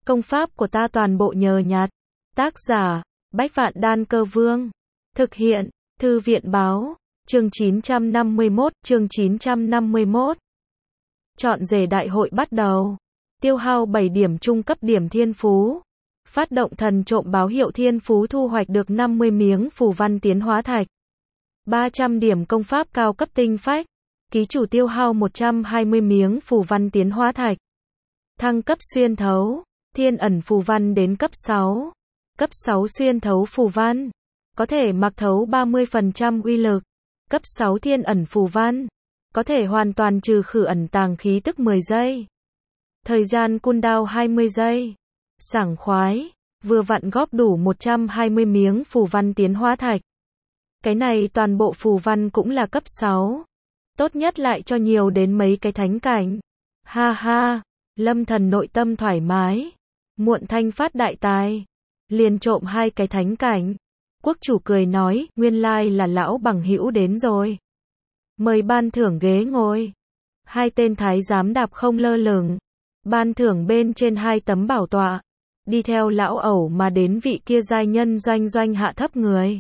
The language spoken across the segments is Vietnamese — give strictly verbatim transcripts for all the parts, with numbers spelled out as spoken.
Công pháp của ta toàn bộ nhờ nhặt. Tác giả, Bách Vạn Đan Cơ Vương. Thực hiện, Thư viện Báo. Chương chín trăm năm mươi mốt, chương chín trăm năm mươi mốt. Chọn rể đại hội bắt đầu. Tiêu hao bảy điểm trung cấp điểm thiên phú. Phát động thần trộm báo hiệu thiên phú thu hoạch được năm mươi miếng phù văn tiến hóa thạch. ba trăm điểm công pháp cao cấp tinh phách. Ký chủ tiêu hao một trăm hai mươi miếng phù văn tiến hóa thạch. Thăng cấp xuyên thấu. Thiên ẩn phù văn đến cấp sáu. Cấp sáu xuyên thấu phù văn. Có thể mặc thấu ba mươi phần trăm uy lực. Cấp sáu thiên ẩn phù văn. Có thể hoàn toàn trừ khử ẩn tàng khí tức mười giây. Thời gian cooldown hai mươi giây. Sảng khoái. Vừa vặn góp đủ một trăm hai mươi miếng phù văn tiến hóa thạch. Cái này toàn bộ phù văn cũng là cấp sáu. Tốt nhất lại cho nhiều đến mấy cái thánh cảnh. Ha ha. Lâm Thần nội tâm thoải mái. Muộn thanh phát đại tài. Liền trộm hai cái thánh cảnh. Quốc chủ cười nói, nguyên lai là lão bằng hữu đến rồi. Mời ban thưởng ghế ngồi. Hai tên thái giám đạp không lơ lửng. Ban thưởng bên trên hai tấm bảo tọa. Đi theo lão ẩu mà đến vị kia giai nhân doanh doanh hạ thấp người.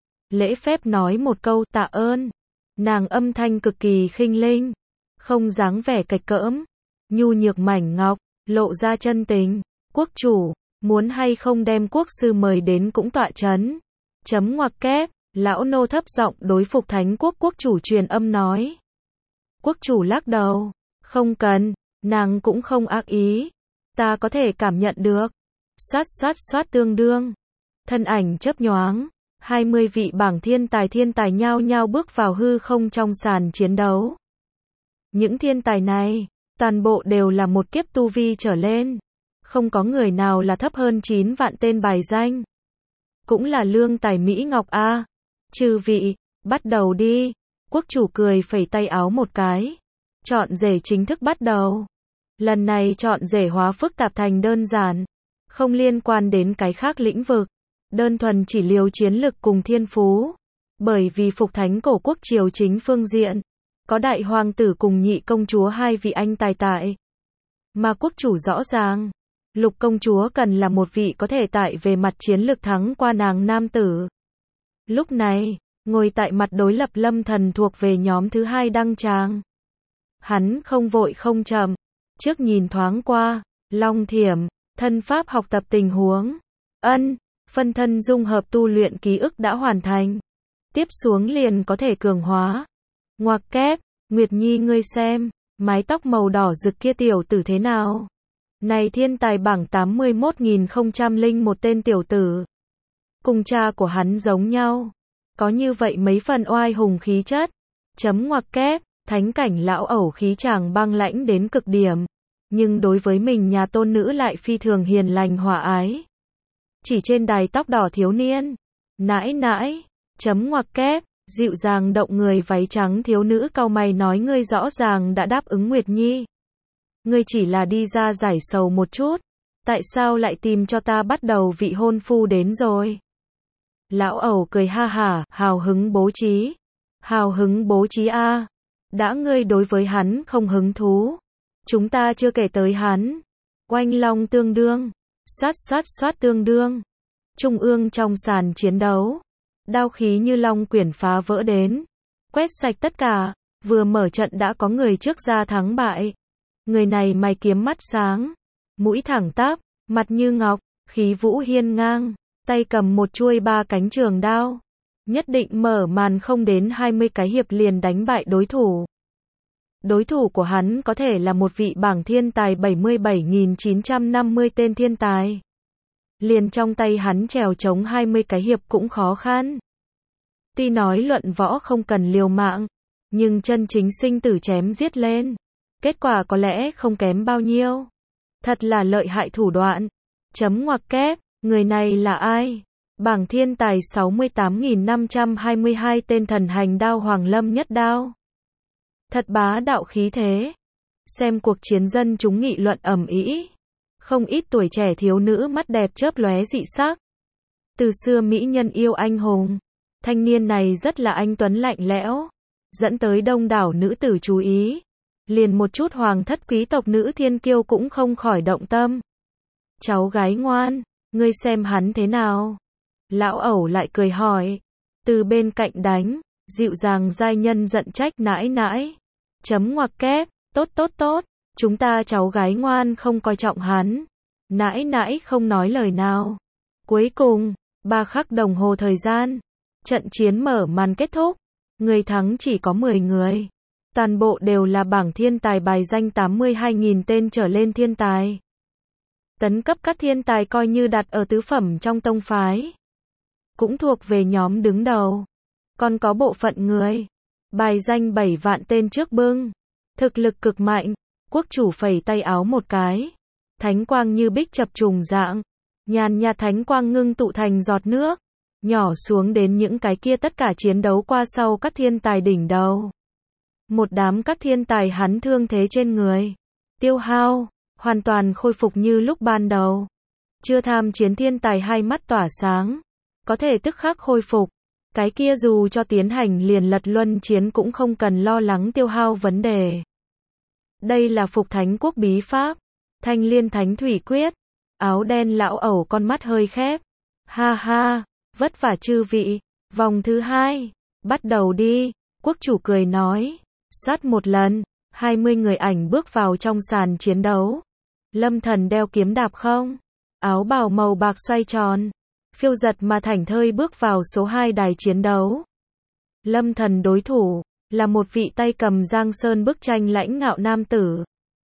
Lễ phép nói một câu tạ ơn. Nàng âm thanh cực kỳ khinh linh. Không dáng vẻ cạch cỡm. Nhu nhược mảnh ngọc, lộ ra chân tình. Quốc chủ, muốn hay không đem quốc sư mời đến cũng tọa chấn. Chấm ngoặc kép, lão nô thấp giọng đối phục thánh quốc quốc chủ truyền âm nói. Quốc chủ lắc đầu, không cần, nàng cũng không ác ý. Ta có thể cảm nhận được. Xoát xoát xoát tương đương. Thân ảnh chớp nhoáng. hai mươi vị bảng thiên tài thiên tài nhao nhao bước vào hư không trong sàn chiến đấu. Những thiên tài này, toàn bộ đều là một kiếp tu vi trở lên. Không có người nào là thấp hơn chín vạn tên bài danh. Cũng là lương tài Mỹ Ngọc A. Chư vị, bắt đầu đi. Quốc chủ cười phẩy tay áo một cái. Chọn rể chính thức bắt đầu. Lần này chọn rể hóa phức tạp thành đơn giản. Không liên quan đến cái khác lĩnh vực. Đơn thuần chỉ liều chiến lực cùng thiên phú. Bởi vì phục thánh cổ quốc triều chính phương diện. Có đại hoàng tử cùng nhị công chúa hai vị anh tài tại. Mà quốc chủ rõ ràng. Lục công chúa cần là một vị có thể tại về mặt chiến lược thắng qua nàng nam tử. Lúc này, ngồi tại mặt đối lập Lâm Thần thuộc về nhóm thứ hai đăng tràng. Hắn không vội không chậm, trước nhìn thoáng qua, long thiểm, thân pháp học tập tình huống. Ân, phân thân dung hợp tu luyện ký ức đã hoàn thành. Tiếp xuống liền có thể cường hóa. Ngoặc kép, Nguyệt Nhi ngươi xem, mái tóc màu đỏ rực kia tiểu tử thế nào? Này thiên tài bảng tám mươi mốt nghìn không trăm lẻ một tên tiểu tử. Cùng cha của hắn giống nhau. Có như vậy mấy phần oai hùng khí chất. Chấm ngoặc kép, thánh cảnh lão ẩu khí chàng băng lãnh đến cực điểm. Nhưng đối với mình nhà tôn nữ lại phi thường hiền lành hòa ái. Chỉ trên đài tóc đỏ thiếu niên. Nãi nãi, chấm ngoặc kép, dịu dàng động người váy trắng thiếu nữ cau mày nói ngươi rõ ràng đã đáp ứng Nguyệt Nhi. Ngươi chỉ là đi ra giải sầu một chút. Tại sao lại tìm cho ta bắt đầu vị hôn phu đến rồi? Lão ẩu cười ha hả, hào hứng bố trí. Hào hứng bố trí a. Đã ngươi đối với hắn không hứng thú. Chúng ta chưa kể tới hắn. Oanh long tương đương. Xoát xoát xoát tương đương. Trung ương trong sàn chiến đấu. Đao khí như long quyển phá vỡ đến. Quét sạch tất cả. Vừa mở trận đã có người trước ra thắng bại. Người này mày kiếm mắt sáng, mũi thẳng tắp, mặt như ngọc, khí vũ hiên ngang, tay cầm một chuôi ba cánh trường đao. Nhất định mở màn không đến hai mươi cái hiệp liền đánh bại đối thủ. Đối thủ của hắn có thể là một vị bảng thiên tài bảy mươi bảy nghìn chín trăm năm mươi tên thiên tài. Liền trong tay hắn trèo chống hai mươi cái hiệp cũng khó khăn. Tuy nói luận võ không cần liều mạng, nhưng chân chính sinh tử chém giết lên. Kết quả có lẽ không kém bao nhiêu. Thật là lợi hại thủ đoạn. Chấm ngoặc kép, người này là ai? Bảng thiên tài sáu mươi tám nghìn năm trăm hai mươi hai tên thần hành đao Hoàng Lâm nhất đao. Thật bá đạo khí thế. Xem cuộc chiến dân chúng nghị luận ầm ĩ. Không ít tuổi trẻ thiếu nữ mắt đẹp chớp lóe dị sắc. Từ xưa mỹ nhân yêu anh hùng. Thanh niên này rất là anh tuấn lạnh lẽo. Dẫn tới đông đảo nữ tử chú ý. Liền một chút hoàng thất quý tộc nữ thiên kiêu cũng không khỏi động tâm. cháu gái ngoan, ngươi xem hắn thế nào? Lão ẩu lại cười hỏi. Từ bên cạnh đánh, dịu dàng giai nhân giận trách nãi nãi. Chấm ngoặc kép, tốt tốt tốt, chúng ta cháu gái ngoan không coi trọng hắn. Nãi nãi không nói lời nào. Cuối cùng, ba khắc đồng hồ thời gian, trận chiến mở màn kết thúc. Người thắng chỉ có mười người. Toàn bộ đều là bảng thiên tài bài danh tám mươi hai nghìn tên trở lên thiên tài. Tấn cấp các thiên tài coi như đặt ở tứ phẩm trong tông phái. Cũng thuộc về nhóm đứng đầu. Còn có bộ phận người. Bài danh bảy vạn tên trước bưng. Thực lực cực mạnh. Quốc chủ phẩy tay áo một cái. Thánh quang như bích chập trùng dạng. Nhàn nhạt thánh quang ngưng tụ thành giọt nước. Nhỏ xuống đến những cái kia tất cả chiến đấu qua sau các thiên tài đỉnh đầu. Một đám các thiên tài hắn thương thế trên người. Tiêu hao. Hoàn toàn khôi phục như lúc ban đầu. Chưa tham chiến thiên tài hai mắt tỏa sáng. Có thể tức khắc khôi phục. Cái kia dù cho tiến hành liền lật luân chiến cũng không cần lo lắng tiêu hao vấn đề. Đây là phục thánh quốc bí pháp. Thanh liên thánh thủy quyết. Áo đen lão ẩu con mắt hơi khép. Ha ha, vất vả chư vị. Vòng thứ hai. Bắt đầu đi. Quốc chủ cười nói. Sát một lần. hai mươi người ảnh bước vào trong sàn chiến đấu. Lâm Thần đeo kiếm đạp không. Áo bào màu bạc xoay tròn. Phiêu giật mà thảnh thơi bước vào số hai đài chiến đấu. Lâm Thần đối thủ là một vị tay cầm giang sơn bức tranh lãnh ngạo nam tử.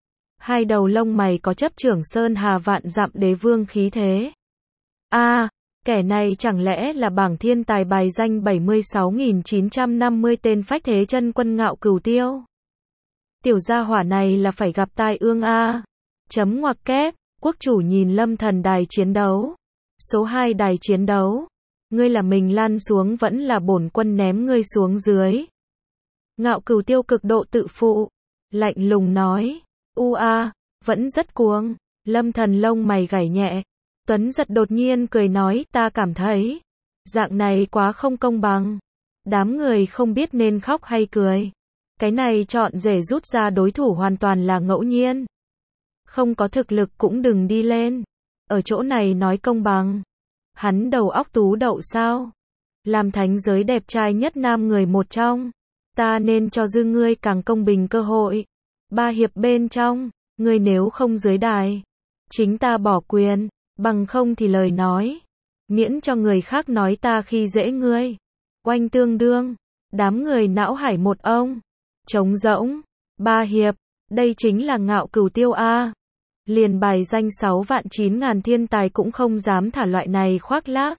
Hai đầu lông mày có chấp trưởng sơn hà vạn dặm đế vương khí thế. A, à, kẻ này chẳng lẽ là bảng thiên tài bài danh bảy mươi sáu nghìn chín trăm năm mươi tên phách thế chân quân Ngạo Cửu Tiêu. Tiểu gia hỏa này là phải gặp tai ương a. À. Chấm ngoặc kép, quốc chủ nhìn Lâm Thần đài chiến đấu. Số hai đài chiến đấu. Ngươi là mình lăn xuống vẫn là bổn quân ném ngươi xuống dưới. Ngạo Cửu Tiêu cực độ tự phụ. Lạnh lùng nói. U a, vẫn rất cuồng. Lâm Thần lông mày gảy nhẹ. Tuấn giật đột nhiên cười nói ta cảm thấy. Dạng này quá không công bằng. Đám người không biết nên khóc hay cười. Cái này chọn rể rút ra đối thủ hoàn toàn là ngẫu nhiên. Không có thực lực cũng đừng đi lên. Ở chỗ này nói công bằng. Hắn đầu óc tú đậu sao? Làm thánh giới đẹp trai nhất nam người một trong. Ta nên cho dư ngươi càng công bình cơ hội. Ba hiệp bên trong, ngươi nếu không dưới đài. Chính ta bỏ quyền, bằng không thì lời nói. Miễn cho người khác nói ta khi dễ ngươi. Oanh tương đương, đám người não hải một ông. Trống rỗng, ba hiệp, đây chính là Ngạo Cửu Tiêu A. Liền bài danh sáu vạn chín ngàn thiên tài cũng không dám thả loại này khoác lác.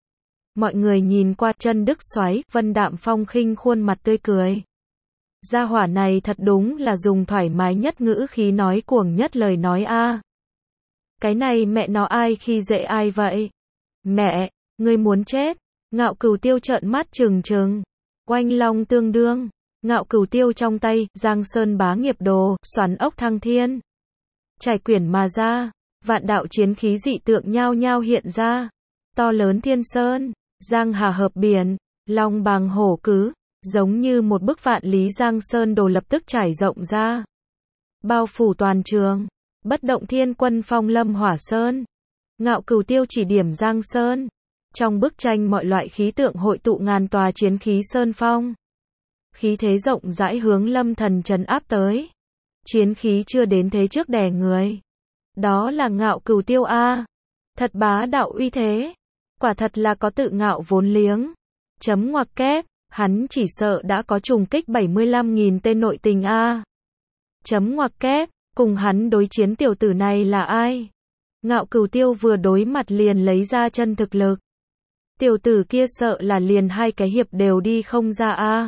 Mọi người nhìn qua chân Đức Soái, Vân Đạm Phong khinh khuôn mặt tươi cười. Gia hỏa này thật đúng là dùng thoải mái nhất ngữ khí nói cuồng nhất lời nói a. À. Cái này mẹ nó ai khi dễ ai vậy? Mẹ, ngươi muốn chết. Ngạo Cửu Tiêu trợn mắt trừng trừng. Oanh long tương đương. Ngạo Cửu Tiêu trong tay, Giang Sơn bá nghiệp đồ, xoắn ốc thăng thiên. Trải quyển mà ra, vạn đạo chiến khí dị tượng nhao nhao hiện ra. To lớn thiên sơn, giang hà hợp biển, long bàng hổ cứ, giống như một bức vạn lý Giang Sơn đồ lập tức trải rộng ra. Bao phủ toàn trường, bất động thiên quân phong lâm hỏa sơn. Ngạo Cửu Tiêu chỉ điểm Giang Sơn. Trong bức tranh mọi loại khí tượng hội tụ ngàn tòa chiến khí sơn phong. Khí thế rộng rãi hướng Lâm Thần trấn áp tới. Chiến khí chưa đến thế trước đè người. Đó là Ngạo Cửu Tiêu A. Thật bá đạo uy thế. Quả thật là có tự ngạo vốn liếng. Chấm ngoặc kép, hắn chỉ sợ đã có trùng kích bảy mươi lăm nghìn tên nội tình A. Chấm ngoặc kép, cùng hắn đối chiến tiểu tử này là ai? Ngạo Cửu Tiêu vừa đối mặt liền lấy ra chân thực lực. Tiểu tử kia sợ là liền hai cái hiệp đều đi không ra A.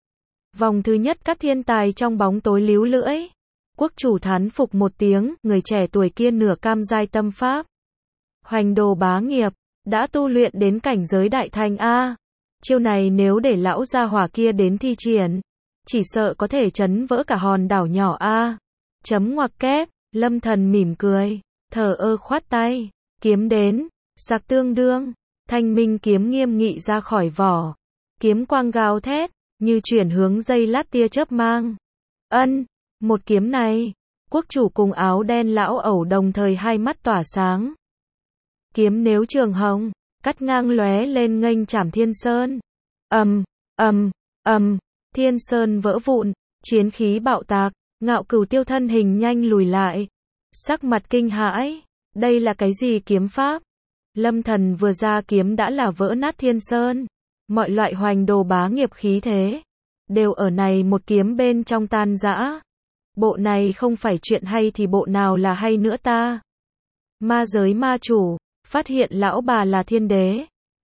Vòng thứ nhất các thiên tài trong bóng tối líu lưỡi. Quốc chủ thán phục một tiếng, người trẻ tuổi kia nửa cam giai tâm pháp. Hoành đồ bá nghiệp, đã tu luyện đến cảnh giới đại thành A. Chiêu này nếu để lão gia hỏa kia đến thi triển, chỉ sợ có thể chấn vỡ cả hòn đảo nhỏ A. Chấm ngoặc kép, Lâm Thần mỉm cười, thờ ơ khoát tay, kiếm đến, sạc tương đương, thanh minh kiếm nghiêm nghị ra khỏi vỏ. Kiếm quang gào thét, như chuyển hướng dây lát tia chớp mang. Ân, một kiếm này, Quốc chủ cùng áo đen lão ẩu đồng thời hai mắt tỏa sáng. Kiếm nếu trường hồng, cắt ngang lóe lên nghênh chảm Thiên Sơn. Ầm, ầm, ầm, Thiên Sơn vỡ vụn, chiến khí bạo tạc, Ngạo Cửu Tiêu thân hình nhanh lùi lại, sắc mặt kinh hãi, đây là cái gì kiếm pháp? Lâm Thần vừa ra kiếm đã là vỡ nát Thiên Sơn, mọi loại hoành đồ bá nghiệp khí thế đều ở này một kiếm bên trong tan rã. Bộ này không phải chuyện hay thì bộ nào là hay nữa ta? Ma giới ma chủ phát hiện lão bà là thiên đế,